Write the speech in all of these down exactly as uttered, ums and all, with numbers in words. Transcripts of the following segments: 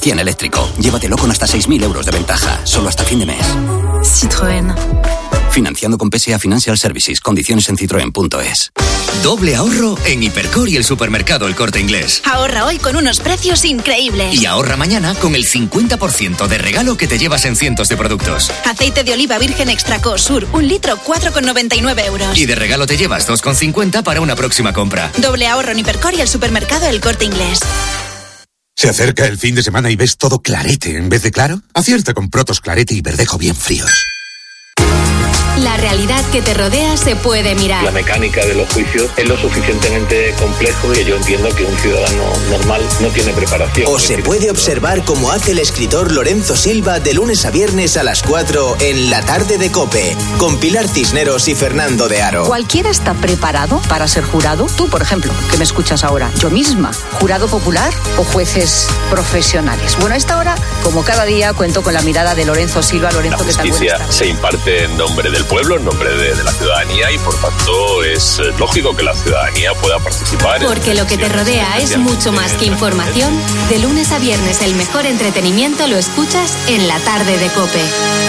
cien eléctrico. Llévatelo con hasta seis mil euros de ventaja, solo hasta fin de mes. Citroën. Financiando con P S A Financial Services. Condiciones en citroen punto es. Doble ahorro en Hipercor y el supermercado El Corte Inglés. Ahorra hoy con unos precios increíbles. Y ahorra mañana con el cincuenta por ciento de regalo que te llevas en cientos de productos. Aceite de oliva virgen extra Sur, un litro, cuatro con noventa y nueve euros. Y de regalo te llevas dos con cincuenta para una próxima compra. Doble ahorro en Hipercor y el supermercado El Corte Inglés. ¿Se acerca el fin de semana y ves todo clarete en vez de claro? Acierta con Protos Clarete y Verdejo bien fríos. La realidad que te rodea se puede mirar. La mecánica de los juicios es lo suficientemente complejo y yo entiendo que un ciudadano normal no tiene preparación. O se puede observar como hace el escritor Lorenzo Silva de lunes a viernes a las cuatro en La Tarde de COPE, con Pilar Cisneros y Fernando de Aro. ¿Cualquiera está preparado para ser jurado? Tú, por ejemplo, que me escuchas ahora. Yo misma. ¿Jurado popular o jueces profesionales? Bueno, a esta hora, como cada día, cuento con la mirada de Lorenzo Silva. Lorenzo, la justicia se imparte en nombre del pueblo, en nombre de, de la ciudadanía, y por tanto es lógico que la ciudadanía pueda participar. Porque lo que te rodea es mucho más que información. De lunes a viernes el mejor entretenimiento lo escuchas en La Tarde de COPE.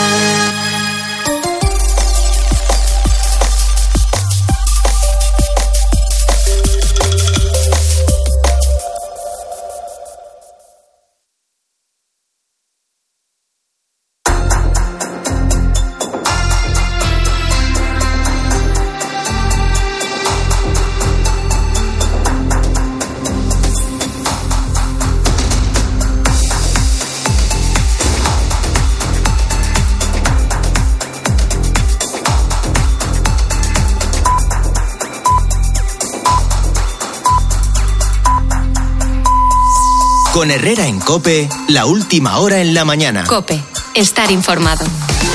Con Herrera en COPE, la última hora en la mañana. COPE, estar informado.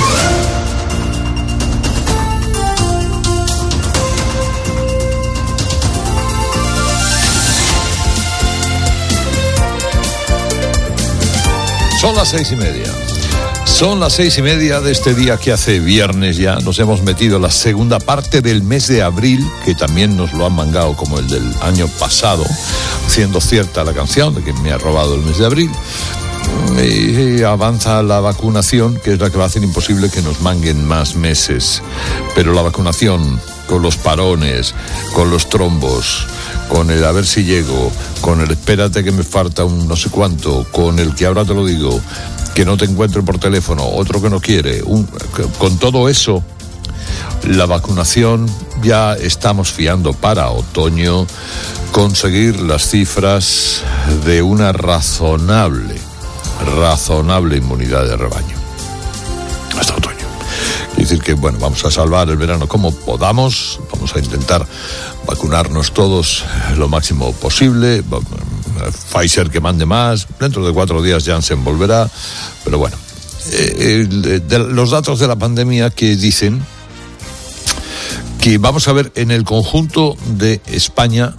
Son las seis y media. Son las seis y media de este día que hace viernes ya. Nos hemos metido en la segunda parte del mes de abril, que también nos lo han mangado como el del año pasado, siendo cierta la canción de que me ha robado el mes de abril. Y avanza la vacunación, que es la que va a hacer imposible que nos manguen más meses. Pero la vacunación, con los parones, con los trombos, con el a ver si llego, con el espérate que me falta un no sé cuánto, con el que ahora te lo digo, que no te encuentro por teléfono, otro que no quiere, un, con todo eso, la vacunación ya estamos fiando para otoño conseguir las cifras de una razonable, razonable inmunidad de rebaño. Hasta otoño. Quiere decir que, bueno, vamos a salvar el verano como podamos, vamos a intentar vacunarnos todos lo máximo posible. Pfizer que mande más, dentro de cuatro días Janssen volverá, pero bueno, eh, eh, de los datos de la pandemia que dicen que vamos a ver en el conjunto de España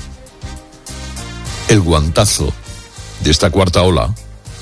el guantazo de esta cuarta ola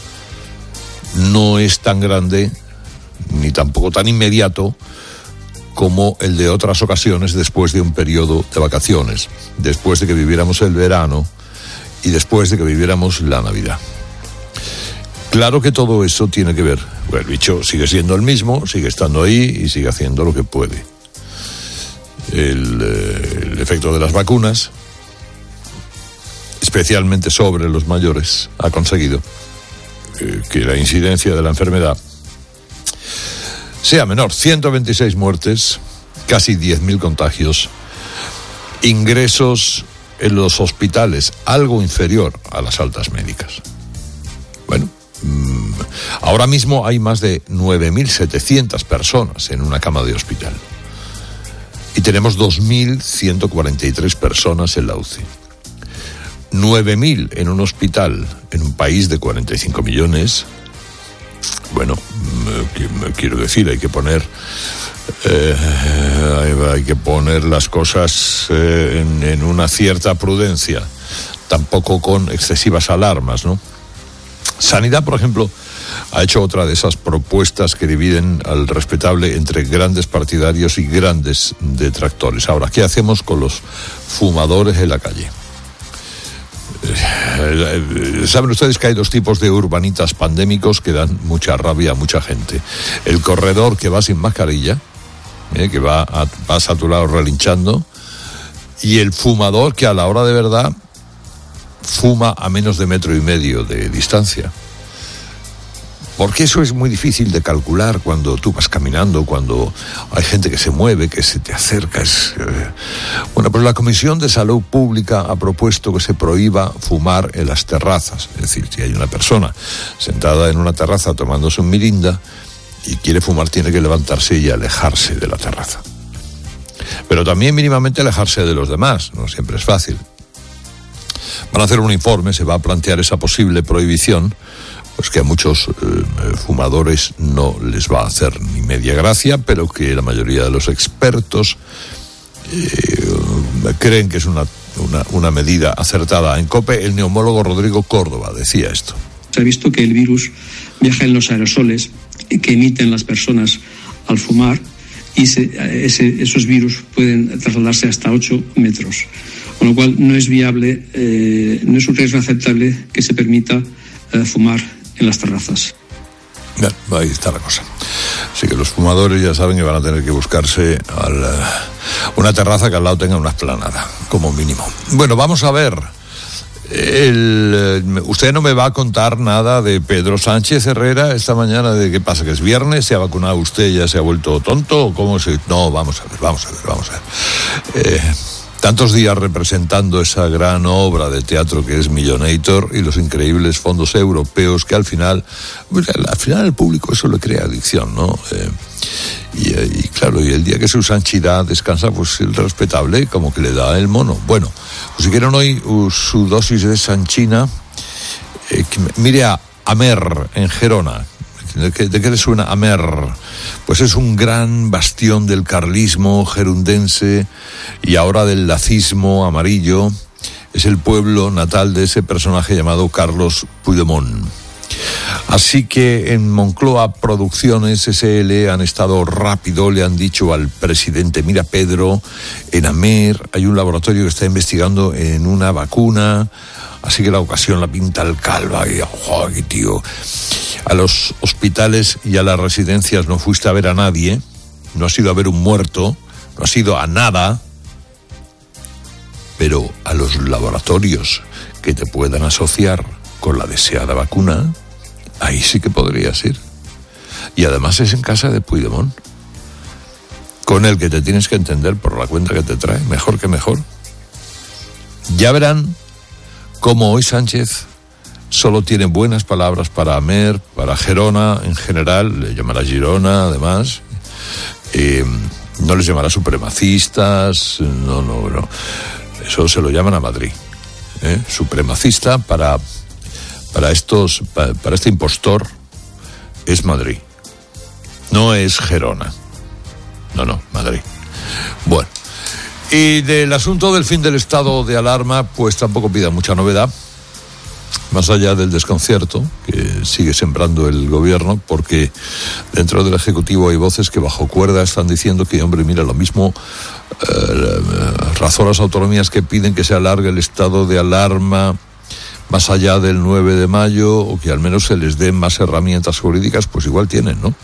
no es tan grande ni tampoco tan inmediato como el de otras ocasiones después de un periodo de vacaciones, después de que viviéramos el verano y después de que viviéramos la Navidad. Claro que todo eso tiene que ver, bueno, el bicho sigue siendo el mismo, sigue estando ahí y sigue haciendo lo que puede. El, eh, el efecto de las vacunas, especialmente sobre los mayores, ha conseguido eh, que la incidencia de la enfermedad sea menor. ciento veintiséis muertes, casi diez mil contagios, ingresos en los hospitales algo inferior a las altas médicas. Bueno, mmm, ahora mismo hay más de nueve mil setecientas personas en una cama de hospital y tenemos dos mil ciento cuarenta y tres personas en la U C I. nueve mil en un hospital en un país de cuarenta y cinco millones. Bueno, quiero decir, hay que poner eh, hay, hay que poner las cosas eh, en, en una cierta prudencia, tampoco con excesivas alarmas, ¿no? Sanidad, por ejemplo, ha hecho otra de esas propuestas que dividen al respetable entre grandes partidarios y grandes detractores. Ahora, ¿qué hacemos con los fumadores en la calle? Saben ustedes que hay dos tipos de urbanitas pandémicos que dan mucha rabia a mucha gente. El corredor que va sin mascarilla, eh, que va a, vas a tu lado relinchando, y el fumador que a la hora de verdad fuma a menos de metro y medio de distancia. Porque eso es muy difícil de calcular cuando tú vas caminando, cuando hay gente que se mueve, que se te acerca. Es, eh... Bueno, pues la Comisión de Salud Pública ha propuesto que se prohíba fumar en las terrazas. Es decir, si hay una persona sentada en una terraza tomándose un mirinda y quiere fumar, tiene que levantarse y alejarse de la terraza. Pero también mínimamente alejarse de los demás, no siempre es fácil. Van a hacer un informe, se va a plantear esa posible prohibición, pues que a muchos eh, fumadores no les va a hacer ni media gracia, pero que la mayoría de los expertos eh, creen que es una, una, una medida acertada. En COPE, el neumólogo Rodrigo Córdoba decía esto. Se ha visto que el virus viaja en los aerosoles que emiten las personas al fumar y se, ese, esos virus pueden trasladarse hasta ocho metros, con lo cual no es viable, eh, no es un riesgo aceptable que se permita eh, fumar en las terrazas. Bien, ahí está la cosa. Así que los fumadores ya saben que van a tener que buscarse al, una terraza que al lado tenga una esplanada, como mínimo. Bueno, vamos a ver. El, usted no me va a contar nada de Pedro Sánchez Herrera esta mañana, de qué pasa, que es viernes, se ha vacunado usted, ya se ha vuelto tonto, o cómo se... No, vamos a ver, vamos a ver, vamos a ver. Eh, tantos días representando esa gran obra de teatro que es Millonator y los increíbles fondos europeos que al final, pues, al final al público eso le crea adicción, ¿no? Eh, y, y claro, y el día que su santidad descansa, pues el respetable como que le da el mono. Bueno, pues si quieren hoy uh, su dosis de sanchina, eh, que, mire a Amer en Gerona. ¿De qué, ¿De qué le suena Amer? Pues es un gran bastión del carlismo gerundense y ahora del lacismo amarillo. Es el pueblo natal de ese personaje llamado Carlos Puigdemont. Así que en Moncloa Producciones ese ele han estado rápido, le han dicho al presidente: mira Pedro, en Amer hay un laboratorio que está investigando en una vacuna, así que la ocasión la pinta el calva. Y, oh, tío, a los hospitales y a las residencias no fuiste a ver a nadie, no has ido a ver un muerto, no has ido a nada, pero a los laboratorios que te puedan asociar con la deseada vacuna, ahí sí que podrías ir. Y además es en casa de Puigdemont, con el que te tienes que entender por la cuenta que te trae, mejor que mejor. Ya verán cómo hoy Sánchez solo tiene buenas palabras para Amer, para Gerona en general, le llamará Girona además, eh, no les llamará supremacistas, no, no, no, eso se lo llaman a Madrid, ¿eh? Supremacista para... Para estos, para, para este impostor es Madrid, no es Gerona, no, no, Madrid. Bueno, y del asunto del fin del estado de alarma, pues tampoco pida mucha novedad, más allá del desconcierto que sigue sembrando el gobierno, porque dentro del Ejecutivo hay voces que bajo cuerda están diciendo que, hombre, mira, lo mismo eh, razón las autonomías que piden que se alargue el estado de alarma más allá del nueve de mayo, o que al menos se les den más herramientas jurídicas, pues igual tienen, ¿no?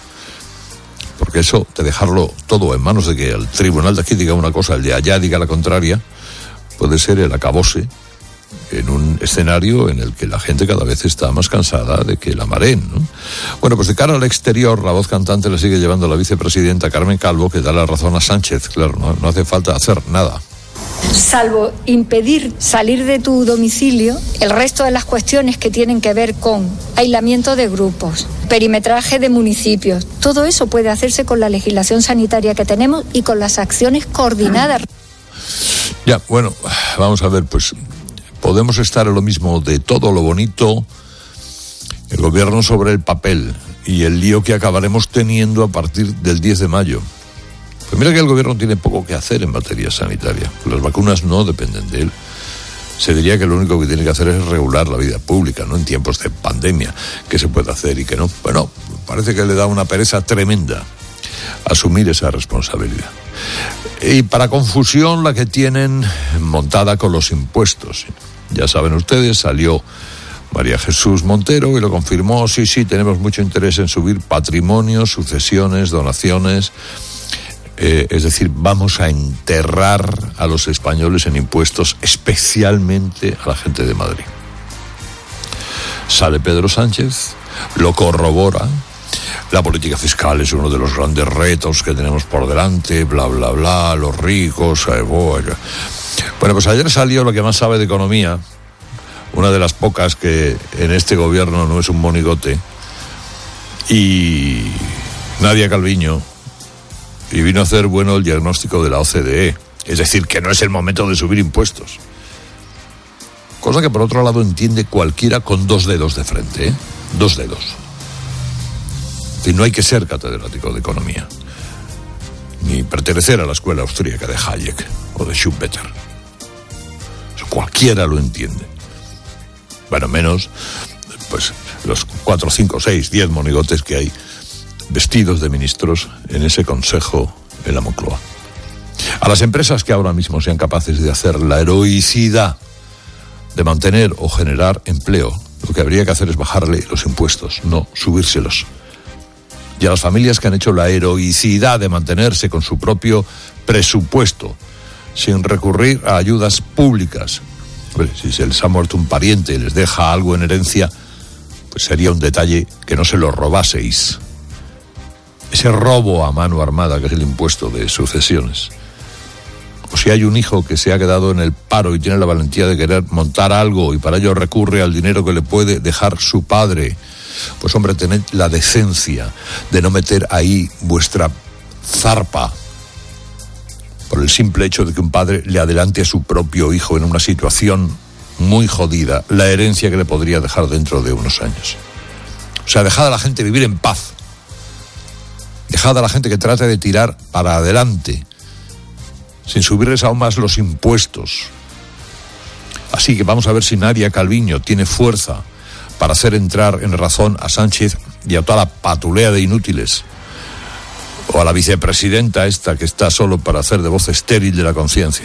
Porque eso, de dejarlo todo en manos de que el tribunal de aquí diga una cosa, el de allá diga la contraria, puede ser el acabose en un escenario en el que la gente cada vez está más cansada de que la mareen, ¿no? Bueno, pues de cara al exterior, la voz cantante le sigue llevando la vicepresidenta Carmen Calvo, que da la razón a Sánchez, claro, no, no hace falta hacer nada. Salvo impedir salir de tu domicilio, el resto de las cuestiones que tienen que ver con aislamiento de grupos, perimetraje de municipios, todo eso puede hacerse con la legislación sanitaria que tenemos y con las acciones coordinadas. Ya, bueno, vamos a ver, pues podemos estar en lo mismo de todo lo bonito, el gobierno sobre el papel y el lío que acabaremos teniendo a partir del diez de mayo. Pues mira que el gobierno tiene poco que hacer en materia sanitaria. Las vacunas no dependen de él. Se diría que lo único que tiene que hacer es regular la vida pública, ¿no? En tiempos de pandemia, qué se puede hacer y qué no. Bueno, parece que le da una pereza tremenda asumir esa responsabilidad. Y para confusión la que tienen montada con los impuestos. Ya saben ustedes, salió María Jesús Montero y lo confirmó. Sí, sí, tenemos mucho interés en subir patrimonios, sucesiones, donaciones. Eh, es decir, vamos a enterrar a los españoles en impuestos, especialmente a la gente de Madrid. Sale Pedro Sánchez, lo corrobora. La política fiscal es uno de los grandes retos que tenemos por delante, bla, bla, bla, los ricos. Eh, bueno. bueno, pues ayer salió lo que más sabe de economía, una de las pocas que en este gobierno no es un monigote, y Nadia Calviño, y vino a hacer bueno el diagnóstico de la O C D E, es decir, que no es el momento de subir impuestos. Cosa que por otro lado entiende cualquiera con dos dedos de frente, ¿eh? Dos dedos. Es decir, no hay que ser catedrático de economía, ni pertenecer a la escuela austríaca de Hayek o de Schumpeter. Eso cualquiera lo entiende. Bueno, menos pues los cuatro, cinco, seis, diez monigotes que hay vestidos de ministros en ese consejo en la Moncloa. A las empresas que ahora mismo sean capaces de hacer la heroicidad de mantener o generar empleo, lo que habría que hacer es bajarle los impuestos, no subírselos. Y a las familias que han hecho la heroicidad de mantenerse con su propio presupuesto, sin recurrir a ayudas públicas. Hombre, si se les ha muerto un pariente y les deja algo en herencia, pues sería un detalle que no se lo robaseis. Ese robo a mano armada que es el impuesto de sucesiones. O si hay un hijo que se ha quedado en el paro y tiene la valentía de querer montar algo y para ello recurre al dinero que le puede dejar su padre, pues hombre, tened la decencia de no meter ahí vuestra zarpa por el simple hecho de que un padre le adelante a su propio hijo en una situación muy jodida la herencia que le podría dejar dentro de unos años. O sea, dejad a la gente vivir en paz. Dejad a la gente que trate de tirar para adelante, sin subirles aún más los impuestos. Así que vamos a ver si Nadia Calviño tiene fuerza para hacer entrar en razón a Sánchez y a toda la patulea de inútiles, o a la vicepresidenta esta que está solo para hacer de voz estéril de la conciencia.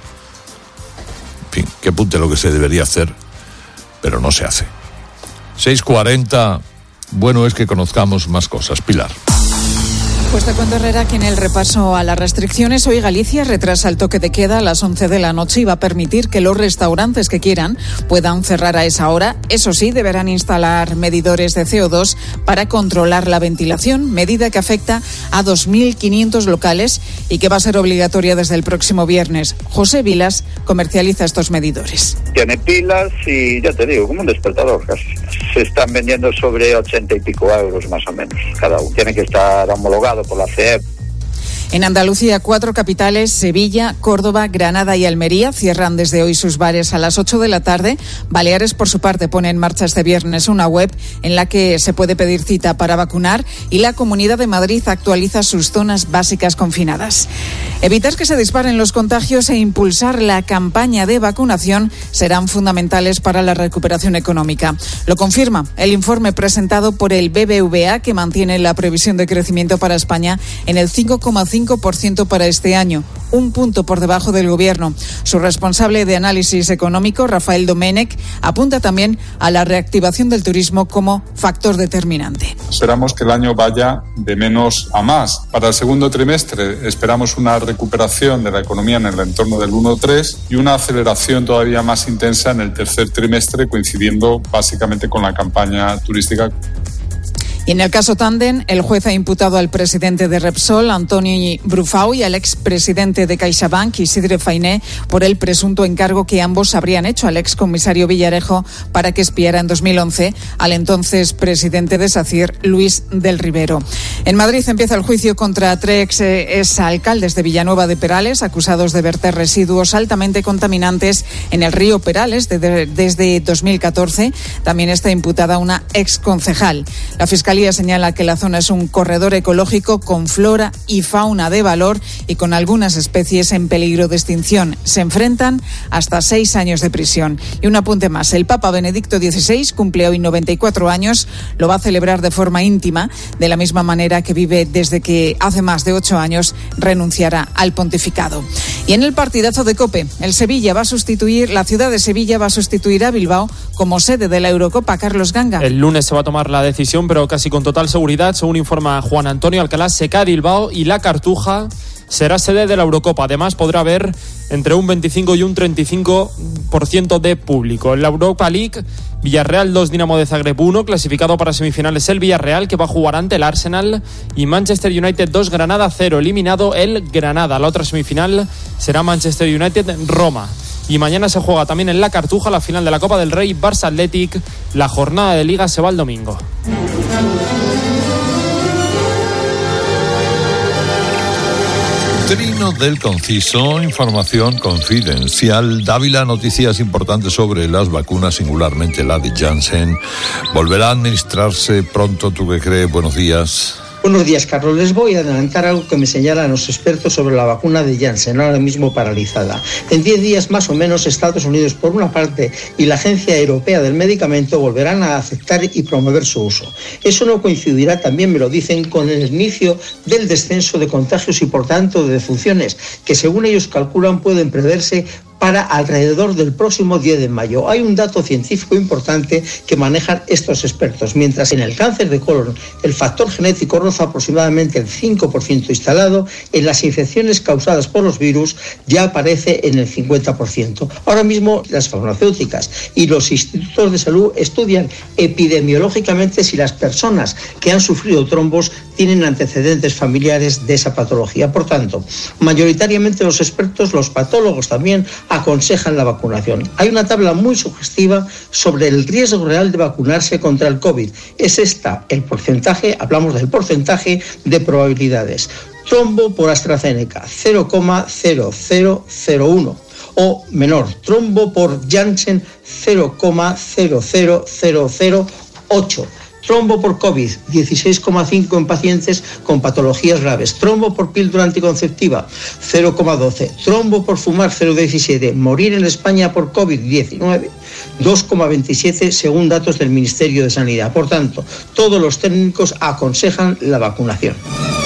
En fin, que apunte lo que se debería hacer, pero no se hace. seis cuarenta, bueno es que conozcamos más cosas. Pilar. Pues te cuento, Herrera, que en el repaso a las restricciones, hoy Galicia retrasa el toque de queda a las once de la noche y va a permitir que los restaurantes que quieran puedan cerrar a esa hora. Eso sí, deberán instalar medidores de C O dos para controlar la ventilación, medida que afecta a dos mil quinientos locales y que va a ser obligatoria desde el próximo viernes. José Vilas comercializa estos medidores. Tiene pilas y, ya te digo, como un despertador casi. Se están vendiendo sobre ochenta y pico euros más o menos cada uno. Tiene que estar homologado por la C E P. En Andalucía, cuatro capitales, Sevilla, Córdoba, Granada y Almería, cierran desde hoy sus bares a las ocho de la tarde. Baleares, por su parte, pone en marcha este viernes una web en la que se puede pedir cita para vacunar, y la Comunidad de Madrid actualiza sus zonas básicas confinadas. Evitar que se disparen los contagios e impulsar la campaña de vacunación serán fundamentales para la recuperación económica. Lo confirma el informe presentado por el B B V A, que mantiene la previsión de crecimiento para España en el cinco coma cinco por ciento para este año, un punto por debajo del Gobierno. Su responsable de análisis económico, Rafael Domènech, apunta también a la reactivación del turismo como factor determinante. Esperamos que el año vaya de menos a más. Para el segundo trimestre esperamos una recuperación de la economía en el entorno del uno coma tres y una aceleración todavía más intensa en el tercer trimestre, coincidiendo básicamente con la campaña turística. Y en el caso Tandem, el juez ha imputado al presidente de Repsol, Antoni Brufau, y al expresidente de CaixaBank, Isidre Fainé, por el presunto encargo que ambos habrían hecho al excomisario Villarejo para que espiara en dos mil once al entonces presidente de SACIR, Luis del Rivero. En Madrid empieza el juicio contra tres exalcaldes de Villanueva de Perales, acusados de verter residuos altamente contaminantes en el río Perales de, de, desde dos mil catorce. También está imputada una exconcejal. La Fiscalía señala que la zona es un corredor ecológico con flora y fauna de valor y con algunas especies en peligro de extinción. Se enfrentan hasta seis años de prisión. Y un apunte más, el Papa Benedicto dieciséis cumple hoy noventa y cuatro años, lo va a celebrar de forma íntima, de la misma manera que vive desde que hace más de ocho años renunciara al pontificado. Y en el partidazo de COPE, el Sevilla va a sustituir, la ciudad de Sevilla va a sustituir a Bilbao como sede de la Eurocopa. Carlos Ganga. El lunes se va a tomar la decisión, pero casi con total seguridad, según informa Juan Antonio Alcalá, se cae Bilbao y la Cartuja será sede de la Eurocopa. Además, podrá haber entre un veinticinco y un treinta y cinco por ciento de público. En la Europa League, Villarreal dos, Dinamo de Zagreb uno, clasificado para semifinales el Villarreal, que va a jugar ante el Arsenal, y Manchester United dos, Granada cero, eliminado el Granada. La otra semifinal será Manchester United-Roma. Y mañana se juega también en la Cartuja la final de la Copa del Rey, Barça Athletic. La jornada de Liga se va el domingo. Trino del Conciso, información confidencial. Dávila, noticias importantes sobre las vacunas, singularmente la de Janssen. ¿Volverá a administrarse pronto? ¿Tú qué crees? Buenos días. Buenos días, Carlos. Les voy a adelantar algo que me señalan los expertos sobre la vacuna de Janssen, ahora mismo paralizada. En diez días más o menos, Estados Unidos por una parte y la Agencia Europea del Medicamento volverán a aceptar y promover su uso. Eso no coincidirá, también me lo dicen, con el inicio del descenso de contagios y por tanto de defunciones, que según ellos calculan pueden preverse para alrededor del próximo diez de mayo. Hay un dato científico importante que manejan estos expertos. Mientras en el cáncer de colon el factor genético roza aproximadamente el cinco por ciento instalado, en las infecciones causadas por los virus ya aparece en el cincuenta por ciento. Ahora mismo las farmacéuticas y los institutos de salud estudian epidemiológicamente si las personas que han sufrido trombos tienen antecedentes familiares de esa patología. Por tanto, mayoritariamente los expertos, los patólogos también, aconsejan la vacunación. Hay una tabla muy sugestiva sobre el riesgo real de vacunarse contra el COVID. Es esta el porcentaje, hablamos del porcentaje de probabilidades. Trombo por AstraZeneca, cero coma cero cero cero uno. O menor, trombo por Janssen, cero coma cero cero cero cero ocho. Trombo por COVID, dieciséis coma cinco en pacientes con patologías graves. Trombo por píldora anticonceptiva, cero coma doce. Trombo por fumar, cero coma diecisiete. Morir en España por COVID diecinueve, dos coma veintisiete según datos del Ministerio de Sanidad. Por tanto, todos los técnicos aconsejan la vacunación.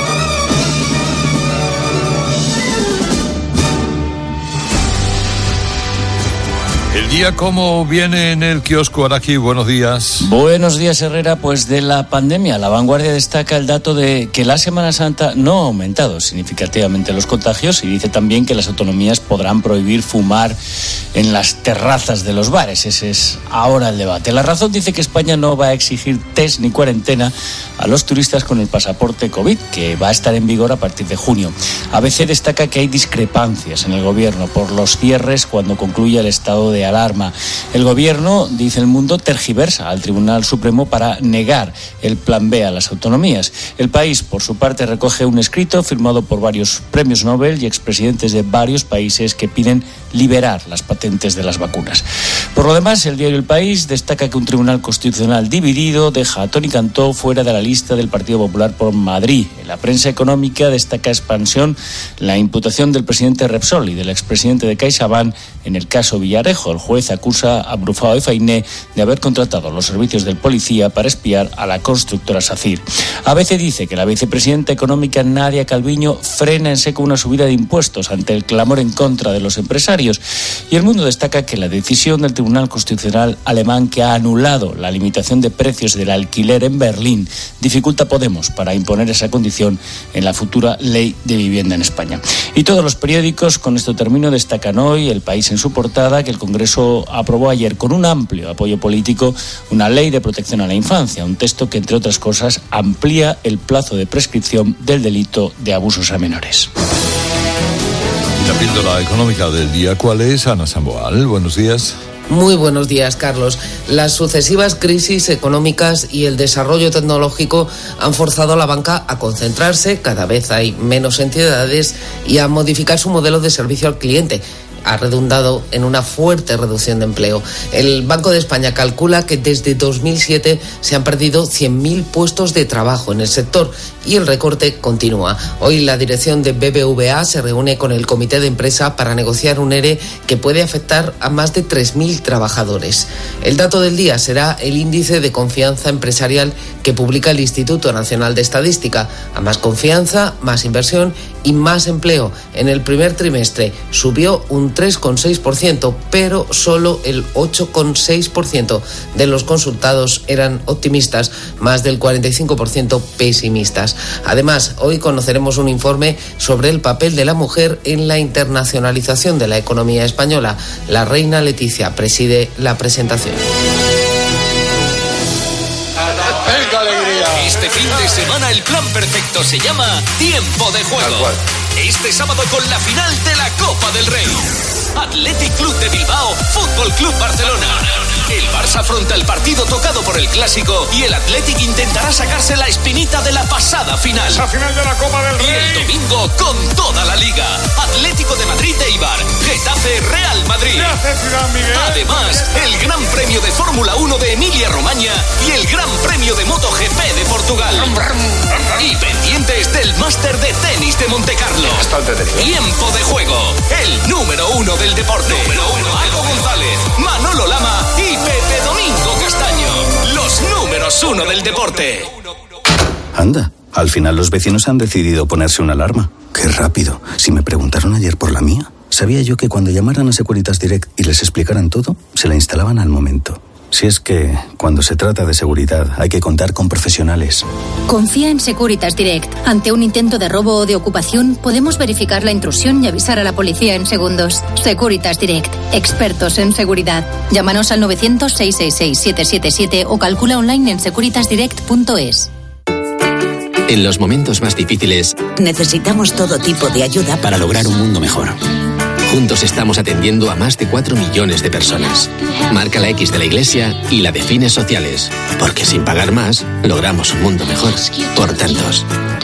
El día, ¿cómo viene en el kiosco Araki? Buenos días. Buenos días, Herrera. Pues de la pandemia, La Vanguardia destaca el dato de que la Semana Santa no ha aumentado significativamente los contagios y dice también que las autonomías podrán prohibir fumar en las terrazas de los bares. Ese es ahora el debate. La Razón dice que España no va a exigir test ni cuarentena a los turistas con el pasaporte COVID, que va a estar en vigor a partir de junio. A B C destaca que hay discrepancias en el gobierno por los cierres cuando concluya el estado de alarma. El gobierno, dice El Mundo, tergiversa al Tribunal Supremo para negar el plan B a las autonomías. El País, por su parte, recoge un escrito firmado por varios premios Nobel y expresidentes de varios países que piden liberar las patentes de las vacunas. Por lo demás, el diario El País destaca que un Tribunal Constitucional dividido deja a Toni Cantó fuera de la lista del Partido Popular por Madrid. En la prensa económica destaca Expansión la imputación del presidente Repsol y del expresidente de CaixaBank en el caso Villarejo. El juez acusa a Brufao y Fainé de haber contratado los servicios del policía para espiar a la constructora SACIR. A B C dice que la vicepresidenta económica Nadia Calviño frena en seco una subida de impuestos ante el clamor en contra de los empresarios. Y El Mundo destaca que la decisión del Tribunal Constitucional alemán, que ha anulado la limitación de precios del alquiler en Berlín, dificulta a Podemos para imponer esa condición en la futura ley de vivienda en España. Y todos los periódicos, con esto termino, destacan hoy, El País en su portada, que el Congreso aprobó ayer con un amplio apoyo político una ley de protección a la infancia, un texto que, entre otras cosas, amplía el plazo de prescripción del delito de abusos a menores. La píldora económica del día, ¿cuál es? Ana Samboal, buenos días. Muy buenos días, Carlos. Las sucesivas crisis económicas y el desarrollo tecnológico han forzado a la banca a concentrarse, cada vez hay menos entidades, y a modificar su modelo de servicio al cliente. ha redundado en una fuerte reducción de empleo. El Banco de España calcula que desde dos mil siete se han perdido cien mil puestos de trabajo en el sector y el recorte continúa. Hoy la dirección de B B V A se reúne con el comité de empresa para negociar un ERE que puede afectar a más de tres mil trabajadores. El dato del día será el índice de confianza empresarial que publica el Instituto Nacional de Estadística. A más confianza, más inversión y más empleo. En el primer trimestre subió un tres coma seis por ciento, pero solo el ocho coma seis por ciento de los consultados eran optimistas, más del cuarenta y cinco por ciento pesimistas. Además, hoy conoceremos un informe sobre el papel de la mujer en la internacionalización de la economía española. La reina Leticia preside la presentación. Este fin de semana el plan perfecto se llama Tiempo de Juego. Este sábado con la final de la Copa del Rey. Athletic Club de Bilbao, Fútbol Club Barcelona. El Barça afronta el partido tocado por el Clásico y el Athletic intentará sacarse la espinita de la pasada final. La final de la Copa del Rey. Y el domingo con toda la Liga. Atlético de Madrid e Eibar, Getafe Real Madrid. ¿Qué hace Ciudad Miguel? Además, el Gran Premio de Fórmula uno de Emilia-Romagna y el Gran Premio de MotoGP de Portugal. Y pendientes del Máster de Tenis de Montecarlo. Tiempo de Juego, el número uno del deporte. Número uno. Paco González, Manolo Lama y Pepe Domingo Castaño. Los números uno del deporte. Anda, al final los vecinos han decidido ponerse una alarma. ¡Qué rápido! Si me preguntaron ayer por la mía, sabía yo que cuando llamaran a Securitas Direct y les explicaran todo, se la instalaban al momento. Si es que, cuando se trata de seguridad, hay que contar con profesionales. Confía en Securitas Direct. Ante un intento de robo o de ocupación, podemos verificar la intrusión y avisar a la policía en segundos. Securitas Direct. Expertos en seguridad. Llámanos al novecientos, seiscientos sesenta y seis, setecientos setenta y siete o calcula online en securitas direct punto es. En los momentos más difíciles, necesitamos todo tipo de ayuda para lograr un mundo mejor. Juntos estamos atendiendo a más de cuatro millones de personas. Marca la X de la Iglesia y la de fines sociales. Porque sin pagar más, logramos un mundo mejor. Por tantos.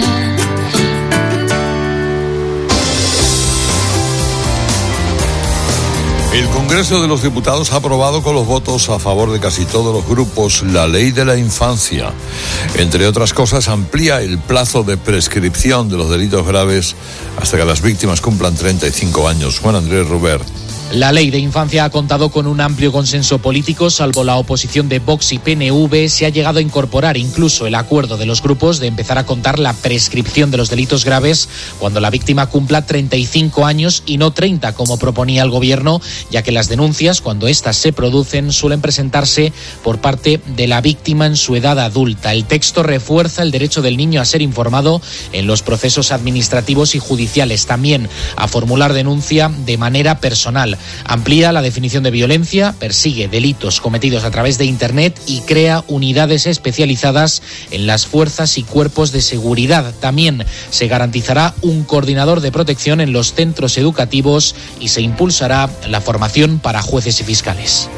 El Congreso de los Diputados ha aprobado con los votos a favor de casi todos los grupos la Ley de la Infancia. Entre otras cosas, amplía el plazo de prescripción de los delitos graves hasta que las víctimas cumplan treinta y cinco años. Juan Andrés Rubert. La ley de infancia ha contado con un amplio consenso político, salvo la oposición de Vox y P N V. Se ha llegado a incorporar incluso el acuerdo de los grupos de empezar a contar la prescripción de los delitos graves cuando la víctima cumpla treinta y cinco años y no treinta, como proponía el gobierno, ya que las denuncias, cuando éstas se producen, suelen presentarse por parte de la víctima en su edad adulta. El texto refuerza el derecho del niño a ser informado en los procesos administrativos y judiciales, también a formular denuncia de manera personal. Amplía la definición de violencia, persigue delitos cometidos a través de Internet y crea unidades especializadas en las fuerzas y cuerpos de seguridad. También se garantizará un coordinador de protección en los centros educativos y se impulsará la formación para jueces y fiscales.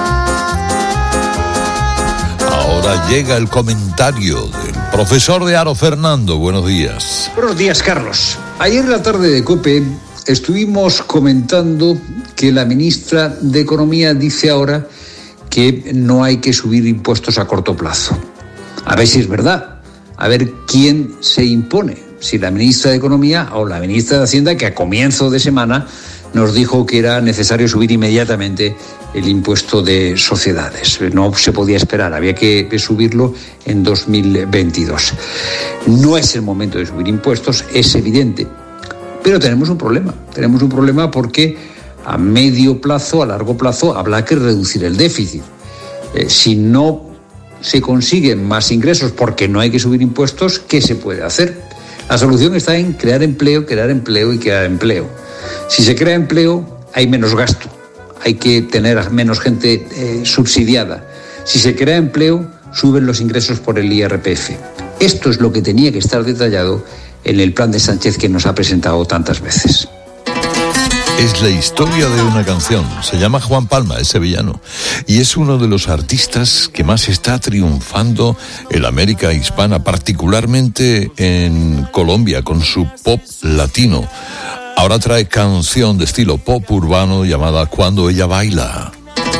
Ahora llega el comentario del profesor de Aro, Fernando. Buenos días. Buenos días, Carlos. Ayer en la tarde de COPE estuvimos comentando que la ministra de Economía dice ahora que no hay que subir impuestos a corto plazo. A ver si es verdad, a ver quién se impone, si la ministra de Economía o la ministra de Hacienda, que a comienzo de semana nos dijo que era necesario subir inmediatamente el impuesto de sociedades. No se podía esperar, había que subirlo en dos mil veintidós. No es el momento de subir impuestos, es evidente. Pero tenemos un problema, tenemos un problema porque a medio plazo, a largo plazo, habrá que reducir el déficit. Eh, si no se consiguen más ingresos porque no hay que subir impuestos, ¿qué se puede hacer? La solución está en crear empleo, crear empleo y crear empleo. Si se crea empleo, hay menos gasto, hay que tener a menos gente eh, subsidiada. Si se crea empleo, suben los ingresos por el I R P F. Esto es lo que tenía que estar detallado en el plan de Sánchez que nos ha presentado tantas veces. Es la historia de una canción. Se llama Juan Palma, es sevillano. Y es uno de los artistas que más está triunfando en la América hispana, particularmente en Colombia, con su pop latino. Ahora Ahora trae canción de estilo pop urbano llamada Cuando ella baila.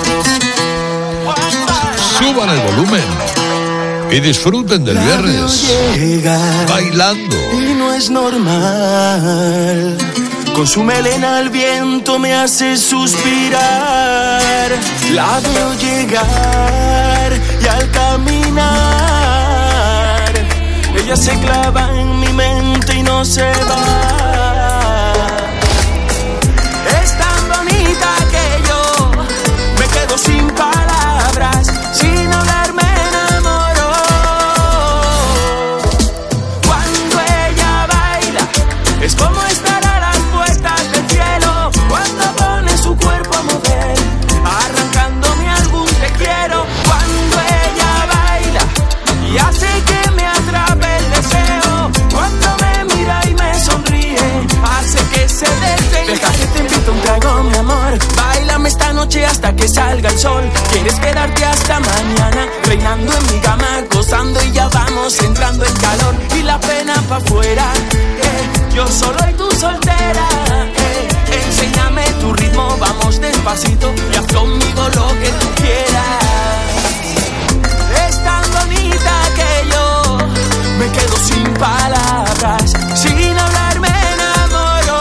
Suban el volumen y disfruten del viernes bailando. Y no es normal. Con su melena al viento me hace suspirar. La veo llegar y al caminar ella se clava en mi mente y no se va. Es tan bonita que yo me quedo sin palabras, sin hablar me enamoro. Cuando ella baila es como estar a las puertas del cielo. Cuando pone su cuerpo a mover, arrancándome algún te quiero. Cuando ella baila y hace que me atrape el deseo. Cuando me mira y me sonríe, hace que se detenga. Deja que te invito un trago, mi amor. Báilame esta noche hasta que salga el sol. Quieres quedarte hasta mañana, reinando en mi cama, gozando y ya vamos entrando en calor. Y la pena pa' afuera, eh, yo solo y tú soltera, eh. Enséñame tu ritmo, vamos despacito y haz conmigo lo que tú quieras. Es tan bonita que yo me quedo sin palabras, sin hablar me enamoro.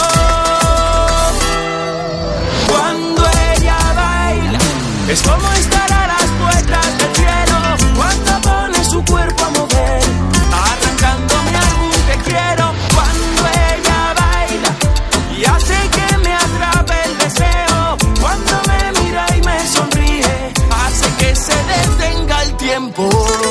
Cuando ella baila es como estar a las puertas del cielo. Cuando pone su cuerpo a mover, arrancándome algún te quiero. Cuando ella baila y hace que me atrape el deseo. Cuando me mira y me sonríe, hace que se detenga el tiempo.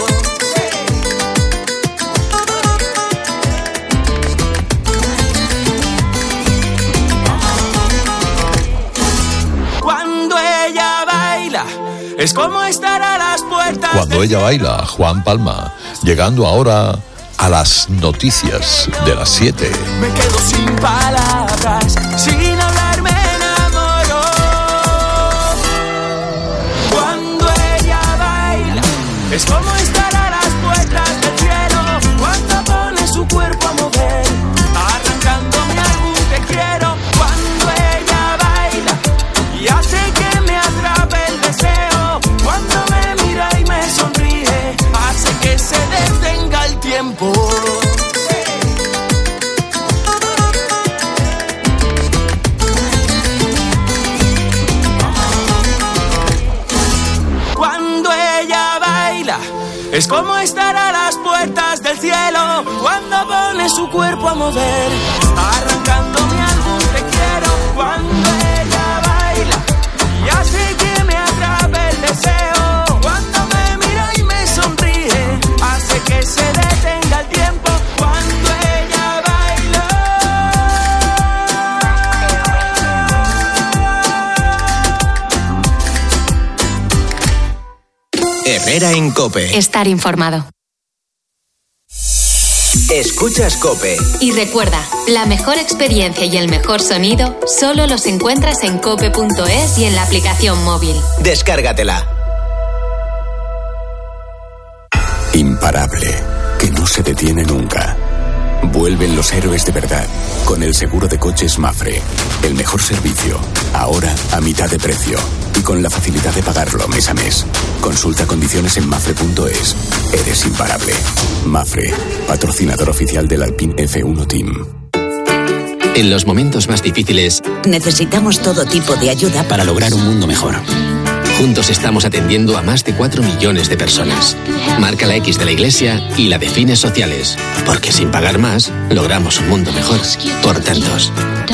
Cuando ella baila es como estar a las puertas. Cuando ella baila, Juan Palma, llegando ahora a las noticias de las siete. Me quedo sin palabras, sin hablar me enamoro. Cuando ella baila es como estar a las puertas del cielo. Cuando pone su cuerpo a mover, arrancándome algún te quiero. Cuando ella baila y hace que me atrape el deseo. Cuando me mira y me sonríe, hace que se detenga el tiempo. Cuando ella baila es como estar a las puertas del cielo. Cuando pone su cuerpo a mover, arrancándome algún te quiero. Cuando ella baila y hace que me atrape el deseo. Cuando me mira y me sonríe, hace que se detenga el tiempo. Cuando ella baila. Herrera en COPE. Estar informado. Escuchas COPE. Y recuerda, la mejor experiencia y el mejor sonido solo los encuentras en cope punto es y en la aplicación móvil. Descárgatela. Imparable, que no se detiene nunca. Vuelven los héroes de verdad, con el seguro de coches Mafre. El mejor servicio, ahora a mitad de precio. Y con la facilidad de pagarlo mes a mes. Consulta condiciones en mafre punto es. Eres imparable. Mafre, patrocinador oficial del Alpine F uno Team. En los momentos más difíciles, necesitamos todo tipo de ayuda para lograr un mundo mejor. Juntos estamos atendiendo a más de cuatro millones de personas. Marca la X de la Iglesia y la de fines sociales. Porque sin pagar más, logramos un mundo mejor. Por tantos.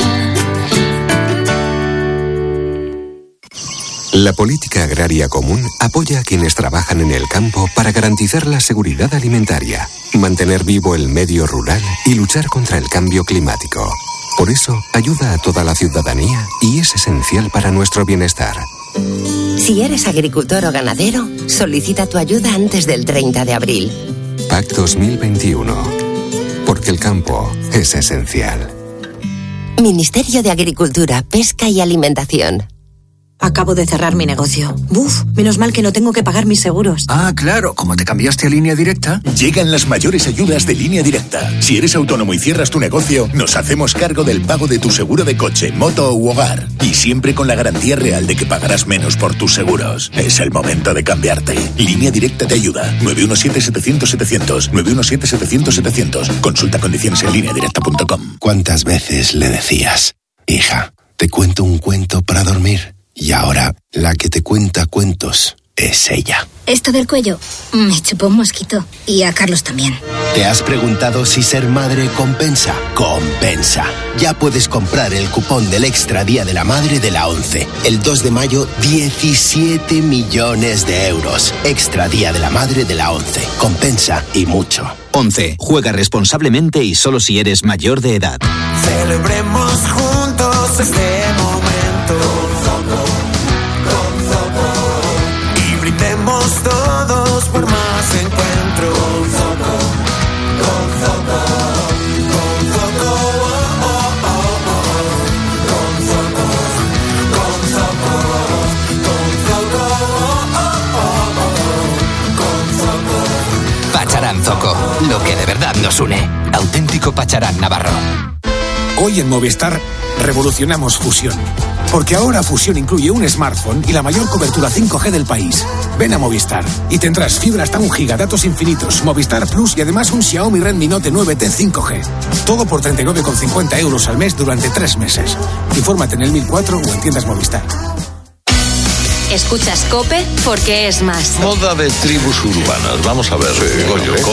La política agraria común apoya a quienes trabajan en el campo para garantizar la seguridad alimentaria, mantener vivo el medio rural y luchar contra el cambio climático. Por eso, ayuda a toda la ciudadanía y es esencial para nuestro bienestar. Si eres agricultor o ganadero, solicita tu ayuda antes del treinta de abril. P A C dos mil veintiuno. Porque el campo es esencial. Ministerio de Agricultura, Pesca y Alimentación. Acabo de cerrar mi negocio. Buf, menos mal que no tengo que pagar mis seguros. Ah, claro, como te cambiaste a Línea Directa. Llegan las mayores ayudas de Línea Directa. Si eres autónomo y cierras tu negocio, nos hacemos cargo del pago de tu seguro de coche, moto u hogar. Y siempre con la garantía real de que pagarás menos por tus seguros. Es el momento de cambiarte. Línea Directa te ayuda. nueve uno siete, setecientos, setecientos. nueve uno siete, setecientos, setecientos. Consulta condiciones en línea directa punto com. ¿Cuántas veces le decías, hija, te cuento un cuento para dormir? Y ahora, la que te cuenta cuentos es ella. Esto del cuello me chupó un mosquito. Y a Carlos también. ¿Te has preguntado si ser madre compensa? Compensa. Ya puedes comprar el cupón del Extra Día de la Madre de la ONCE. El dos de mayo, diecisiete millones de euros. Extra Día de la Madre de la ONCE. Compensa y mucho. ONCE. Juega responsablemente y solo si eres mayor de edad. Celebremos juntos este momento. Y brindemos todos por más encuentros. Pacharán Zoco, lo que de verdad nos une. Auténtico Pacharán Navarro. Hoy en Movistar revolucionamos Fusión. Porque ahora Fusión incluye un smartphone y la mayor cobertura cinco G del país. Ven a Movistar y tendrás fibra hasta un giga, datos infinitos, Movistar Plus y además un Xiaomi Redmi Note nueve T cinco G. Todo por treinta y nueve con cincuenta euros al mes durante tres meses. Infórmate en el mil cuatro o en tiendas Movistar. Escuchas COPE porque es más. Moda de tribus urbanas. Vamos a ver, Goyo.